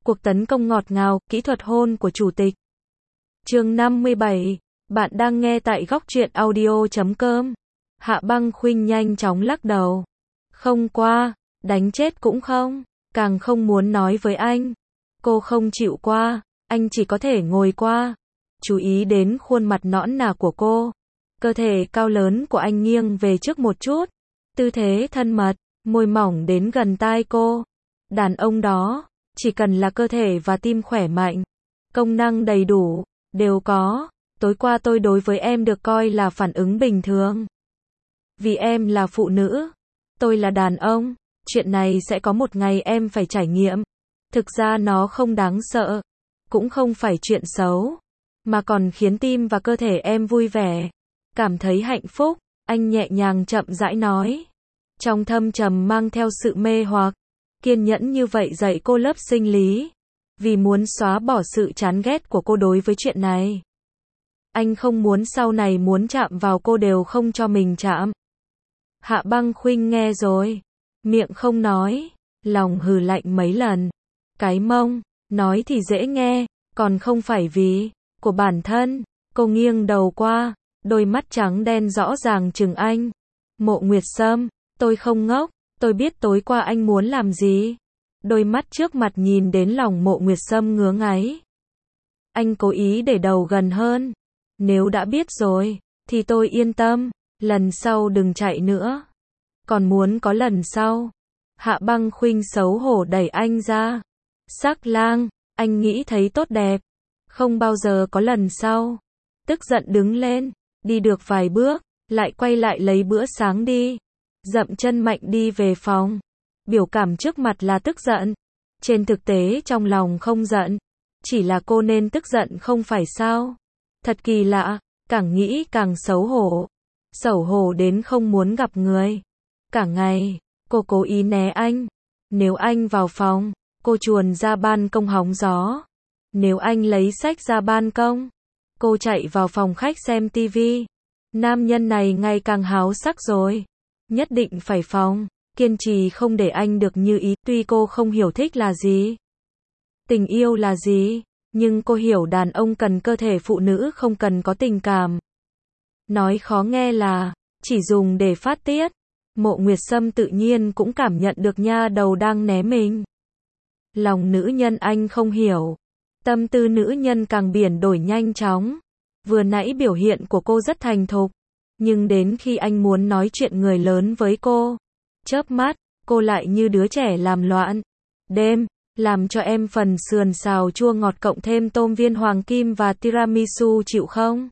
Cuộc tấn công ngọt ngào, kỹ thuật hôn của chủ tịch. Chương 57. Bạn đang nghe tại góc truyện audio.com. Hạ Băng Khuynh nhanh chóng lắc đầu. Không qua, đánh chết cũng không, càng không muốn nói với anh. Cô không chịu qua, anh chỉ có thể ngồi qua. Chú ý đến khuôn mặt nõn nà của cô. Cơ thể cao lớn của anh nghiêng về trước một chút. Tư thế thân mật, môi mỏng đến gần tai cô. Đàn ông đó, chỉ cần là cơ thể và tim khỏe mạnh, công năng đầy đủ, đều có. Tối qua tôi đối với em được coi là phản ứng bình thường. Vì em là phụ nữ, tôi là đàn ông, chuyện này sẽ có một ngày em phải trải nghiệm. Thực ra nó không đáng sợ, cũng không phải chuyện xấu, mà còn khiến tim và cơ thể em vui vẻ, cảm thấy hạnh phúc. Anh nhẹ nhàng chậm rãi nói, trong thâm trầm mang theo sự mê hoặc. Kiên nhẫn như vậy dạy cô lớp sinh lý, vì muốn xóa bỏ sự chán ghét của cô đối với chuyện này. Anh không muốn sau này muốn chạm vào cô đều không cho mình chạm. Hạ Băng Khuynh nghe rồi, miệng không nói, lòng hừ lạnh mấy lần. Cái mông, nói thì dễ nghe, còn không phải vì của bản thân. Cô nghiêng đầu qua, đôi mắt trắng đen rõ ràng trừng anh. Mộ Nguyệt Sâm, tôi không ngốc, tôi biết tối qua anh muốn làm gì. Đôi mắt trước mặt nhìn đến lòng Mộ Nguyệt Sâm ngứa ngáy. Anh cố ý để đầu gần hơn. Nếu đã biết rồi, thì tôi yên tâm, lần sau đừng chạy nữa. Còn muốn có lần sau. Hạ Băng Khuynh xấu hổ đẩy anh ra. Sắc lang, anh nghĩ thấy tốt đẹp, không bao giờ có lần sau. Tức giận đứng lên, đi được vài bước, lại quay lại lấy bữa sáng đi. Dậm chân mạnh đi về phòng. Biểu cảm trước mặt là tức giận. Trên thực tế trong lòng không giận. Chỉ là cô nên tức giận không phải sao? Thật kỳ lạ, càng nghĩ càng xấu hổ. Xấu hổ đến không muốn gặp người. Cả ngày, cô cố ý né anh. Nếu anh vào phòng, cô chuồn ra ban công hóng gió. Nếu anh lấy sách ra ban công, cô chạy vào phòng khách xem tivi. Nam nhân này ngày càng háo sắc rồi. Nhất định phải phòng, kiên trì không để anh được như ý. Tuy cô không hiểu thích là gì, tình yêu là gì, nhưng cô hiểu đàn ông cần cơ thể, phụ nữ không cần có tình cảm. Nói khó nghe là chỉ dùng để phát tiết. Mộ Nguyệt Sâm tự nhiên cũng cảm nhận được nha đầu đang né mình. Lòng nữ nhân anh không hiểu. Tâm tư nữ nhân càng biển đổi nhanh chóng. Vừa nãy biểu hiện của cô rất thành thục, nhưng đến khi anh muốn nói chuyện người lớn với cô, chớp mắt, cô lại như đứa trẻ làm loạn. Đêm, làm cho em phần sườn xào chua ngọt cộng thêm tôm viên hoàng kim và tiramisu chịu không?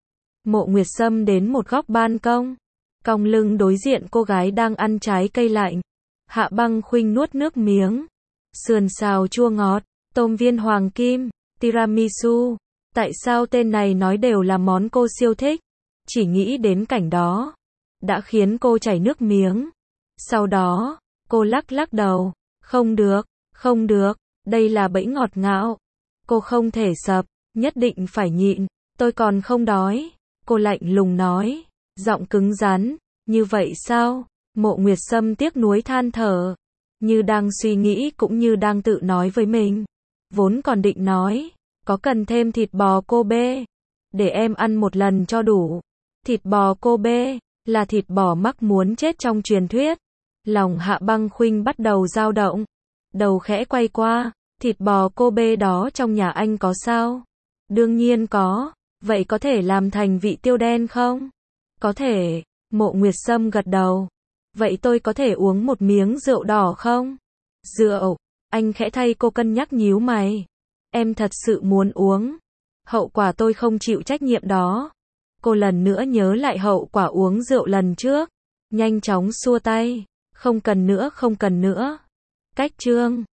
Mộ Nguyệt Sâm đến một góc ban công, cong lưng đối diện cô gái đang ăn trái cây lạnh. Hạ Băng Khuynh nuốt nước miếng. Sườn xào chua ngọt, tôm viên hoàng kim, tiramisu. Tại sao tên này nói đều là món cô siêu thích? Chỉ nghĩ đến cảnh đó đã khiến cô chảy nước miếng. Sau đó, cô lắc lắc đầu. Không được, không được, đây là bẫy ngọt ngào. Cô không thể sập, nhất định phải nhịn. Tôi còn không đói. Cô lạnh lùng nói, giọng cứng rắn. Như vậy sao? Mộ Nguyệt Sâm tiếc nuối than thở, như đang suy nghĩ cũng như đang tự nói với mình. Vốn còn định nói, có cần thêm thịt bò Kobe để em ăn một lần cho đủ. Thịt bò Kobe là thịt bò mắc muốn chết trong truyền thuyết. Lòng Hạ Băng Khuynh bắt đầu dao động, đầu khẽ quay qua. Thịt bò Kobe đó trong nhà anh có sao? Đương nhiên có. Vậy có thể làm thành vị tiêu đen không? Có thể. Mộ Nguyệt Sâm gật đầu. Vậy tôi có thể uống một miếng rượu đỏ không? Rượu? Anh khẽ thay cô cân nhắc nhíu mày. Em thật sự muốn uống? Hậu quả tôi không chịu trách nhiệm đó. Cô lần nữa nhớ lại hậu quả uống rượu lần trước, nhanh chóng xua tay. Không cần nữa, không cần nữa. Cách chương